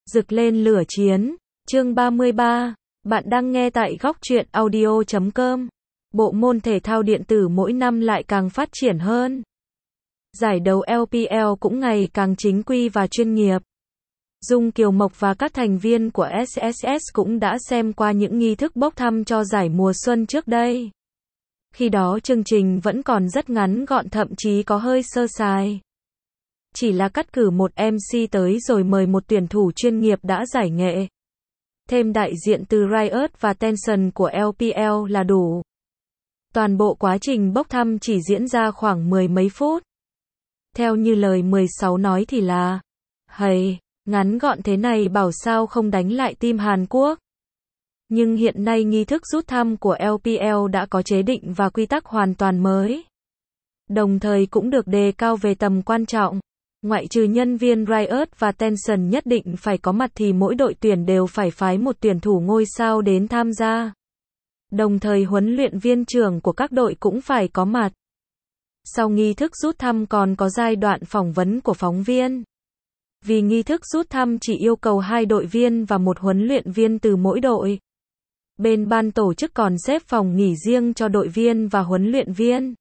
Rực lên lửa chiến. Chương 33. Bạn đang nghe tại góc truyện audio.com. Bộ môn thể thao điện tử mỗi năm lại càng phát triển hơn. Giải đấu LPL cũng ngày càng chính quy và chuyên nghiệp. Dung Kiều Mộc và các thành viên của SSS cũng đã xem qua những nghi thức bốc thăm cho giải mùa xuân trước đây. Khi đó chương trình vẫn còn rất ngắn gọn, thậm chí có hơi sơ sài. Chỉ là cắt cử một MC tới rồi mời một tuyển thủ chuyên nghiệp đã giải nghệ. Thêm đại diện từ Riot và Tencent của LPL là đủ. Toàn bộ quá trình bốc thăm chỉ diễn ra khoảng mười mấy phút. Theo như lời 16 nói thì là "Hầy, ngắn gọn thế này bảo sao không đánh lại team Hàn Quốc." Nhưng hiện nay nghi thức rút thăm của LPL đã có chế định và quy tắc hoàn toàn mới. Đồng thời cũng được đề cao về tầm quan trọng. Ngoại trừ nhân viên Riot và Tencent nhất định phải có mặt thì mỗi đội tuyển đều phải phái một tuyển thủ ngôi sao đến tham gia. Đồng thời huấn luyện viên trưởng của các đội cũng phải có mặt. Sau nghi thức rút thăm còn có giai đoạn phỏng vấn của phóng viên. Vì nghi thức rút thăm chỉ yêu cầu 2 đội viên và một huấn luyện viên từ mỗi đội. Bên ban tổ chức còn xếp phòng nghỉ riêng cho đội viên và huấn luyện viên.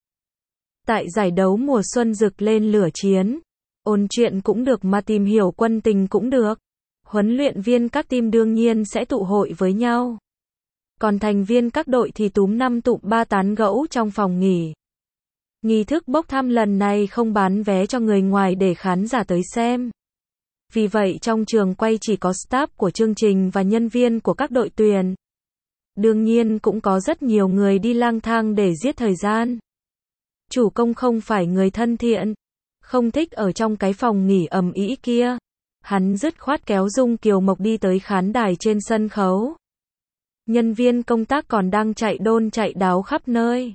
Tại giải đấu mùa xuân rực lên lửa chiến, ôn chuyện cũng được mà tìm hiểu quân tình cũng được. Huấn luyện viên các team đương nhiên sẽ tụ hội với nhau. Còn thành viên các đội thì túm 5 tụm 3 tán gẫu trong phòng nghỉ. Nghi thức bốc thăm lần này không bán vé cho người ngoài để khán giả tới xem. Vì vậy trong trường quay chỉ có staff của chương trình và nhân viên của các đội tuyển. Đương nhiên cũng có rất nhiều người đi lang thang để giết thời gian. Chủ công không phải người thân thiện, không thích ở trong cái phòng nghỉ ầm ĩ kia. Hắn dứt khoát kéo Dung Kiều Mộc đi tới khán đài trên sân khấu. Nhân viên công tác còn đang chạy đôn chạy đáo khắp nơi.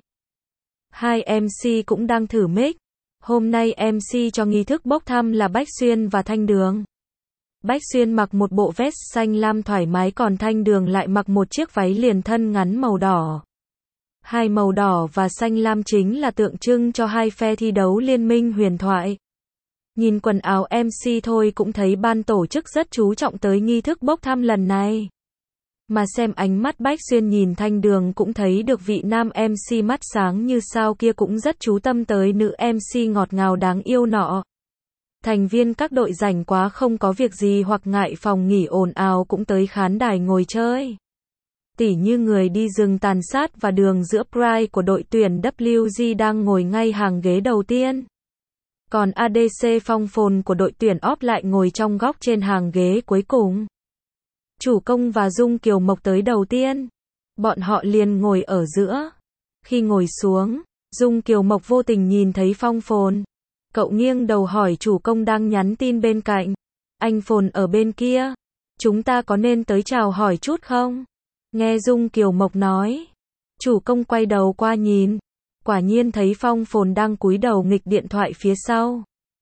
2 MC cũng đang thử mic. Hôm nay MC cho nghi thức bốc thăm là Bách Xuyên và Thanh Đường. Bách Xuyên mặc một bộ vest xanh lam thoải mái, còn Thanh Đường lại mặc một chiếc váy liền thân ngắn màu đỏ. Hai màu đỏ và xanh lam chính là tượng trưng cho hai phe thi đấu liên minh huyền thoại. Nhìn quần áo MC thôi cũng thấy ban tổ chức rất chú trọng tới nghi thức bốc thăm lần này. Mà xem ánh mắt Bách Xuyên nhìn Thanh Đường cũng thấy được vị nam MC mắt sáng như sao kia cũng rất chú tâm tới nữ MC ngọt ngào đáng yêu nọ. Thành viên các đội rảnh quá không có việc gì hoặc ngại phòng nghỉ ồn ào cũng tới khán đài ngồi chơi. Tỉ như người đi rừng tàn sát và đường giữa Pride của đội tuyển WG đang ngồi ngay hàng ghế đầu tiên. Còn ADC Phong Phồn của đội tuyển OP lại ngồi trong góc trên hàng ghế cuối cùng. Chủ công và Dung Kiều Mộc tới đầu tiên. Bọn họ liền ngồi ở giữa. Khi ngồi xuống, Dung Kiều Mộc vô tình nhìn thấy Phong Phồn. Cậu nghiêng đầu hỏi chủ công đang nhắn tin bên cạnh. "Anh Phồn ở bên kia, chúng ta có nên tới chào hỏi chút không?" Nghe Dung Kiều Mộc nói. Chủ công quay đầu qua nhìn. Quả nhiên thấy Phong Phồn đang cúi đầu nghịch điện thoại phía sau.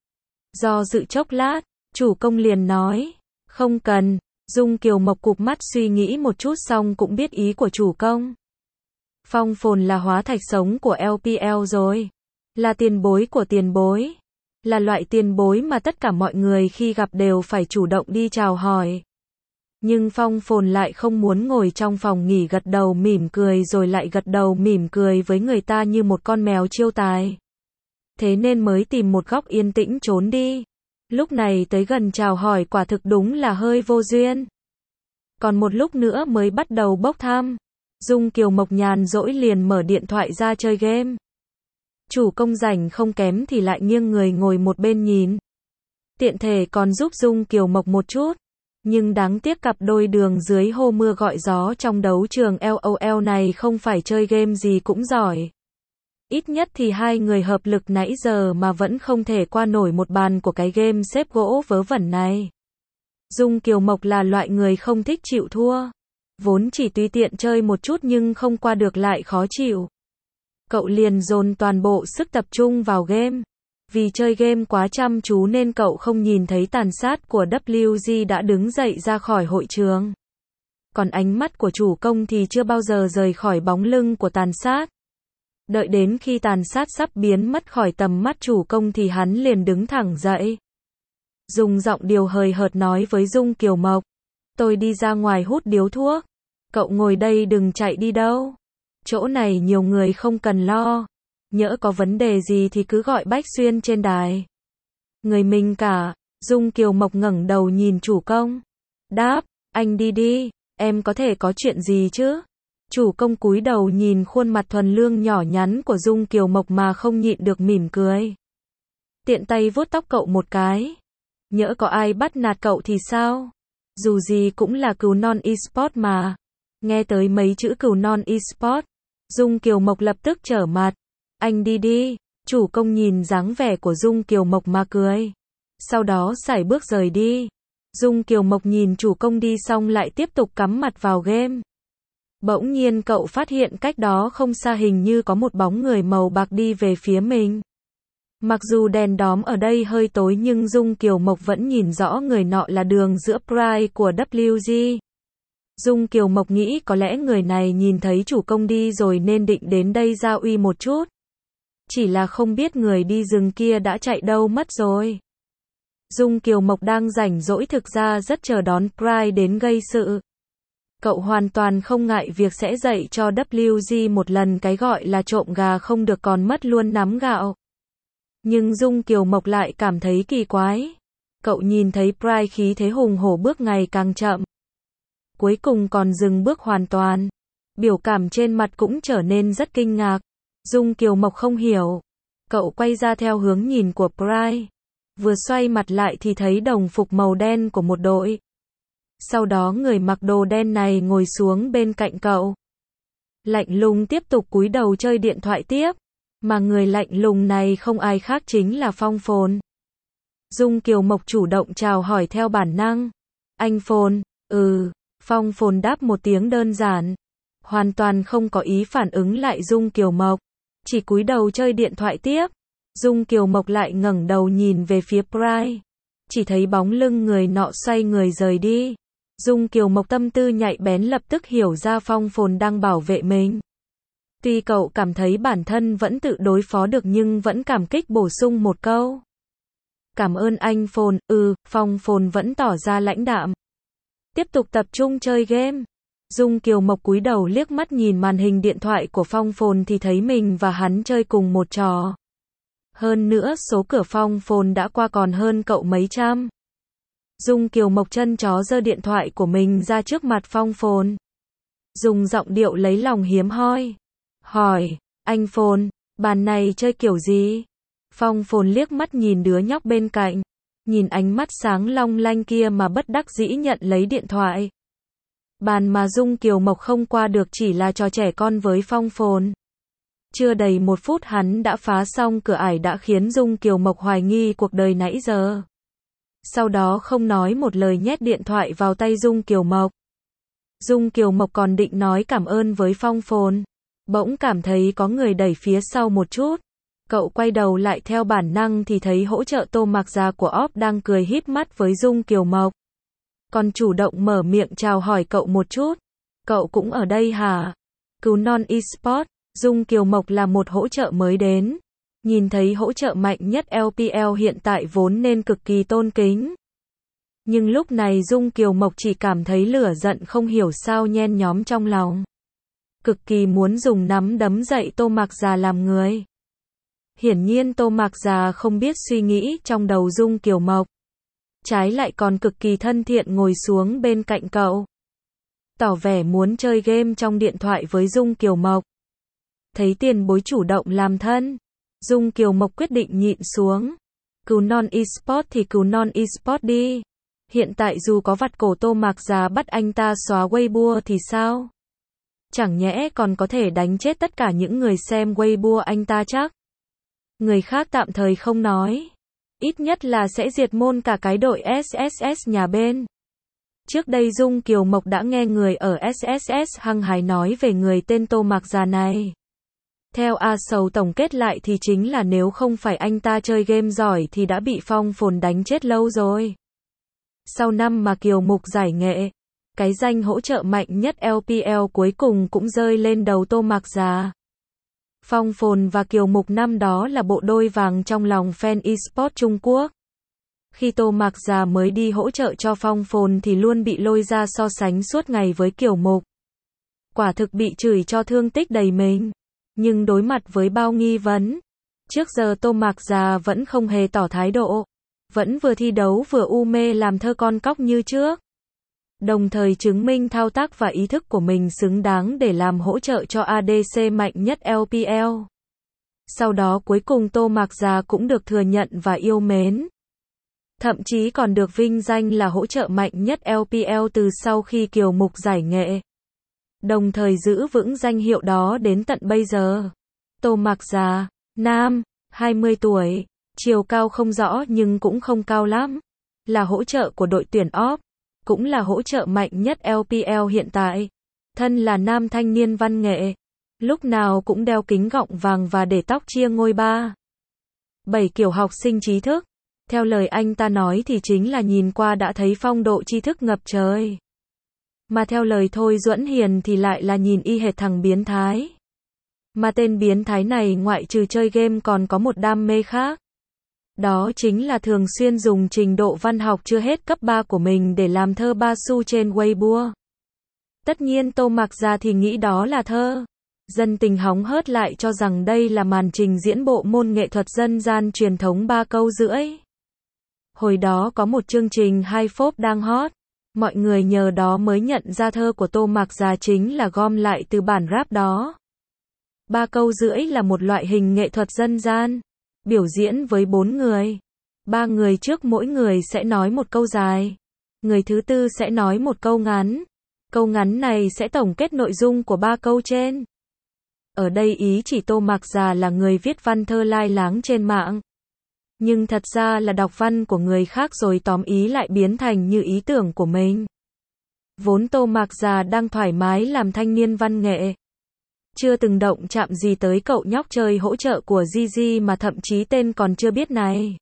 Do dự chốc lát, chủ công liền nói. "Không cần." Dung Kiều Mộc cụp mắt suy nghĩ một chút xong cũng biết ý của chủ công. Phong Phồn là hóa thạch sống của LPL rồi. Là tiền bối của tiền bối. Là loại tiền bối mà tất cả mọi người khi gặp đều phải chủ động đi chào hỏi. Nhưng Phong Phồn lại không muốn ngồi trong phòng nghỉ gật đầu mỉm cười rồi lại gật đầu mỉm cười với người ta như một con mèo chiêu tài. Thế nên mới tìm một góc yên tĩnh trốn đi. Lúc này tới gần chào hỏi quả thực đúng là hơi vô duyên. Còn một lúc nữa mới bắt đầu bốc thăm. Dung Kiều Mộc nhàn rỗi liền mở điện thoại ra chơi game. Chủ công rảnh không kém thì lại nghiêng người ngồi một bên nhìn. Tiện thể còn giúp Dung Kiều Mộc một chút. Nhưng đáng tiếc cặp đôi đường dưới hô mưa gọi gió trong đấu trường LOL này không phải chơi game gì cũng giỏi. Ít nhất thì hai người hợp lực nãy giờ mà vẫn không thể qua nổi một bàn của cái game xếp gỗ vớ vẩn này. Dung Kiều Mộc là loại người không thích chịu thua. Vốn chỉ tùy tiện chơi một chút nhưng không qua được lại khó chịu. Cậu liền dồn toàn bộ sức tập trung vào game. Vì chơi game quá chăm chú nên cậu không nhìn thấy tàn sát của WG đã đứng dậy ra khỏi hội trường. Còn ánh mắt của chủ công thì chưa bao giờ rời khỏi bóng lưng của tàn sát. Đợi đến khi tàn sát sắp biến mất khỏi tầm mắt chủ công thì hắn liền đứng thẳng dậy. dùng giọng điệu hời hợt nói với Dung Kiều Mộc. Tôi đi ra ngoài hút điếu thuốc. Cậu ngồi đây đừng chạy đi đâu. Chỗ này nhiều người không cần lo. Nhỡ có vấn đề gì thì cứ gọi Bách Xuyên trên đài. Người mình cả. Dung Kiều Mộc ngẩng đầu nhìn chủ công. Đáp, anh đi đi, em có thể có chuyện gì chứ? Chủ công cúi đầu nhìn khuôn mặt thuần lương nhỏ nhắn của Dung Kiều Mộc mà không nhịn được mỉm cười. Tiện tay vuốt tóc cậu một cái. Nhỡ có ai bắt nạt cậu thì sao? Dù gì cũng là cừu non eSport mà. Nghe tới mấy chữ cừu non eSport, Dung Kiều Mộc lập tức trở mặt. Anh đi đi, chủ công nhìn dáng vẻ của Dung Kiều Mộc mà cười. Sau đó sải bước rời đi. Dung Kiều Mộc nhìn chủ công đi xong lại tiếp tục cắm mặt vào game. Bỗng nhiên cậu phát hiện cách đó không xa hình như có một bóng người màu bạc đi về phía mình. Mặc dù đèn đóm ở đây hơi tối nhưng Dung Kiều Mộc vẫn nhìn rõ người nọ là đường giữa Pride của WG. Dung Kiều Mộc nghĩ có lẽ người này nhìn thấy chủ công đi rồi nên định đến đây giao uy một chút. Chỉ là không biết người đi rừng kia đã chạy đâu mất rồi. Dung Kiều Mộc đang rảnh rỗi thực ra rất chờ đón Pride đến gây sự. Cậu hoàn toàn không ngại việc sẽ dạy cho WG một lần cái gọi là trộm gà không được còn mất luôn nắm gạo. Nhưng Dung Kiều Mộc lại cảm thấy kỳ quái. Cậu nhìn thấy Pride khí thế hùng hổ bước ngày càng chậm. Cuối cùng còn dừng bước hoàn toàn. Biểu cảm trên mặt cũng trở nên rất kinh ngạc. Dung Kiều Mộc không hiểu. Cậu quay ra theo hướng nhìn của Pride. Vừa xoay mặt lại thì thấy đồng phục màu đen của một đội. Sau đó người mặc đồ đen này ngồi xuống bên cạnh cậu. Lạnh lùng tiếp tục cúi đầu chơi điện thoại tiếp. Mà người lạnh lùng này không ai khác chính là Phong Phồn. Dung Kiều Mộc chủ động chào hỏi theo bản năng. Anh Phồn, Phong Phồn đáp một tiếng đơn giản. Hoàn toàn không có ý phản ứng lại Dung Kiều Mộc. Chỉ cúi đầu chơi điện thoại tiếp. Dung Kiều Mộc lại ngẩng đầu nhìn về phía Pride. Chỉ thấy bóng lưng người nọ xoay người rời đi. Dung Kiều Mộc tâm tư nhạy bén lập tức hiểu ra Phong Phồn đang bảo vệ mình. Tuy cậu cảm thấy bản thân vẫn tự đối phó được nhưng vẫn cảm kích bổ sung một câu. Cảm ơn anh Phồn, Phong Phồn vẫn tỏ ra lãnh đạm. Tiếp tục tập trung chơi game. Dung Kiều Mộc cúi đầu liếc mắt nhìn màn hình điện thoại của Phong Phồn thì thấy mình và hắn chơi cùng một trò. Hơn nữa số cửa Phong Phồn đã qua còn hơn cậu mấy trăm. Dung Kiều Mộc chân chó giơ điện thoại của mình ra trước mặt Phong Phồn. Dùng giọng điệu lấy lòng hiếm hoi. Hỏi, anh Phồn, bàn này chơi kiểu gì? Phong Phồn liếc mắt nhìn đứa nhóc bên cạnh. Nhìn ánh mắt sáng long lanh kia mà bất đắc dĩ nhận lấy điện thoại. Bàn mà Dung Kiều Mộc không qua được chỉ là trò trẻ con với Phong Phồn. Chưa đầy 1 phút hắn đã phá xong cửa ải đã khiến Dung Kiều Mộc hoài nghi cuộc đời nãy giờ. Sau đó không nói một lời nhét điện thoại vào tay Dung Kiều Mộc. Dung Kiều Mộc còn định nói cảm ơn với Phong Phồn. Bỗng cảm thấy có người đẩy phía sau một chút. Cậu quay đầu lại theo bản năng thì thấy hỗ trợ tô mạc già của Óp đang cười híp mắt với Dung Kiều Mộc. Còn chủ động mở miệng chào hỏi cậu một chút. Cậu cũng ở đây hả? Cừu non eSport. Dung Kiều Mộc là một hỗ trợ mới đến. Nhìn thấy hỗ trợ mạnh nhất LPL hiện tại vốn nên cực kỳ tôn kính. Nhưng lúc này Dung Kiều Mộc chỉ cảm thấy lửa giận không hiểu sao nhen nhóm trong lòng. Cực kỳ muốn dùng nắm đấm dậy Tô Mạc Già làm người. Hiển nhiên Tô Mạc Già không biết suy nghĩ trong đầu Dung Kiều Mộc. Trái lại còn cực kỳ thân thiện ngồi xuống bên cạnh cậu. Tỏ vẻ muốn chơi game trong điện thoại với Dung Kiều Mộc. Thấy tiền bối chủ động làm thân. Dung Kiều Mộc quyết định nhịn xuống. Cừu non eSport thì cừu non eSport đi. Hiện tại dù có vặt cổ Tô Mạc Già bắt anh ta xóa Weibo thì sao? Chẳng nhẽ còn có thể đánh chết tất cả những người xem Weibo anh ta chắc? Người khác tạm thời không nói. Ít nhất là sẽ diệt môn cả cái đội SSS nhà bên. Trước đây Dung Kiều Mộc đã nghe người ở SSS hăng hái nói về người tên Tô Mạc Già này. Theo A Sầu tổng kết lại thì chính là nếu không phải anh ta chơi game giỏi thì đã bị Phong Phồn đánh chết lâu rồi. Sau năm mà Kiều Mục giải nghệ, cái danh hỗ trợ mạnh nhất LPL cuối cùng cũng rơi lên đầu Tô Mạc Già. Phong Phồn và Kiều Mục năm đó là bộ đôi vàng trong lòng fan eSport Trung Quốc. Khi Tô Mạc Già mới đi hỗ trợ cho Phong Phồn thì luôn bị lôi ra so sánh suốt ngày với Kiều Mục. Quả thực bị chửi cho thương tích đầy mình. Nhưng đối mặt với bao nghi vấn, trước giờ Tô Mạc Già vẫn không hề tỏ thái độ. Vẫn vừa thi đấu vừa u mê làm thơ con cóc như trước. Đồng thời chứng minh thao tác và ý thức của mình xứng đáng để làm hỗ trợ cho ADC mạnh nhất LPL. Sau đó cuối cùng Tô Mạc Già cũng được thừa nhận và yêu mến. Thậm chí còn được vinh danh là hỗ trợ mạnh nhất LPL từ sau khi Kiều Mục giải nghệ. Đồng thời giữ vững danh hiệu đó đến tận bây giờ. Tô Mạc Già, nam, 20 tuổi, chiều cao không rõ nhưng cũng không cao lắm. Là hỗ trợ của đội tuyển OP, cũng là hỗ trợ mạnh nhất LPL hiện tại. Thân là nam thanh niên văn nghệ, lúc nào cũng đeo kính gọng vàng và để tóc chia ngôi 7 kiểu học sinh trí thức. Theo lời anh ta nói thì chính là nhìn qua đã thấy phong độ tri thức ngập trời. Mà theo lời Thôi Duẫn Hiền thì lại là nhìn y hệt thằng biến thái. Mà tên biến thái này ngoại trừ chơi game còn có một đam mê khác. Đó chính là thường xuyên dùng trình độ văn học chưa hết cấp 3 của mình để làm thơ ba xu trên Weibo. Tất nhiên Tô Mạc Già thì nghĩ đó là thơ. Dân tình hóng hớt lại cho rằng đây là màn trình diễn bộ môn nghệ thuật dân gian truyền thống 3 câu rưỡi. Hồi đó có một chương trình hai phốp đang hot. Mọi người nhờ đó mới nhận ra thơ của Tô Mạc Già chính là gom lại từ bản rap đó. 3 câu rưỡi là một loại hình nghệ thuật dân gian, biểu diễn với 4 người. 3 người trước mỗi người sẽ nói một câu dài. Người thứ tư sẽ nói một câu ngắn. Câu ngắn này sẽ tổng kết nội dung của 3 câu trên. Ở đây ý chỉ Tô Mạc Già là người viết văn thơ lai láng trên mạng. Nhưng thật ra là đọc văn của người khác rồi tóm ý lại biến thành như ý tưởng của mình. Vốn Tô Mạc Già đang thoải mái làm thanh niên văn nghệ. Chưa từng động chạm gì tới cậu nhóc chơi hỗ trợ của Gigi mà thậm chí tên còn chưa biết này.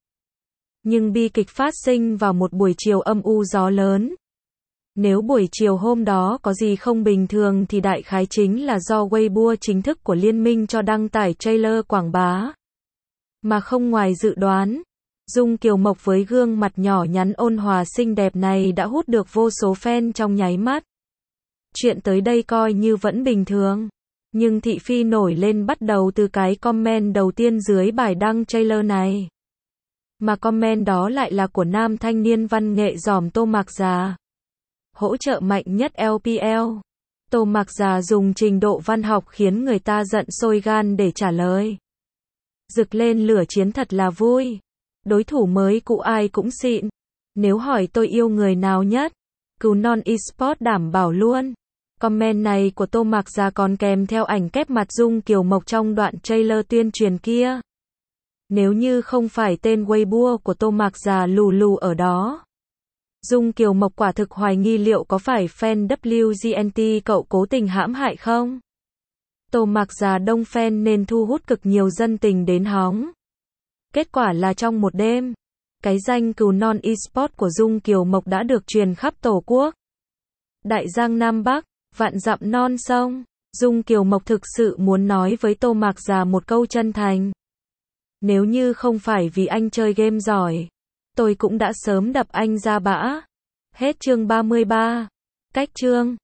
Nhưng bi kịch phát sinh vào một buổi chiều âm u gió lớn. Nếu buổi chiều hôm đó có gì không bình thường thì đại khái chính là do Weibo chính thức của liên minh cho đăng tải trailer quảng bá. Mà không ngoài dự đoán, Dung Kiều Mộc với gương mặt nhỏ nhắn ôn hòa xinh đẹp này đã hút được vô số fan trong nháy mắt. Chuyện tới đây coi như vẫn bình thường. Nhưng thị phi nổi lên bắt đầu từ cái comment đầu tiên dưới bài đăng trailer này. Mà comment đó lại là của nam thanh niên văn nghệ giỏi Tô Mạc Già. Hỗ trợ mạnh nhất LPL. Tô Mạc Già dùng trình độ văn học khiến người ta giận sôi gan để trả lời. Rực lên lửa chiến thật là vui. Đối thủ mới cũ ai cũng xịn. Nếu hỏi tôi yêu người nào nhất, Cừu Non Esports đảm bảo luôn. Comment này của Tô Mạc Già còn kèm theo ảnh kép mặt Dung Kiều Mộc trong đoạn trailer tuyên truyền kia. Nếu như không phải tên Weibo của Tô Mạc Già lù lù ở đó, Dung Kiều Mộc quả thực hoài nghi liệu có phải fan WGNT cậu cố tình hãm hại không? Tô Mạc Già đông fan nên thu hút cực nhiều dân tình đến hóng. Kết quả là trong một đêm, cái danh Cừu Non Esports của Dung Kiều Mộc đã được truyền khắp Tổ quốc. Đại Giang Nam Bắc, vạn dặm non sông, Dung Kiều Mộc thực sự muốn nói với Tô Mạc Già một câu chân thành. Nếu như không phải vì anh chơi game giỏi, tôi cũng đã sớm đập anh ra bã. Hết chương 33. Cách chương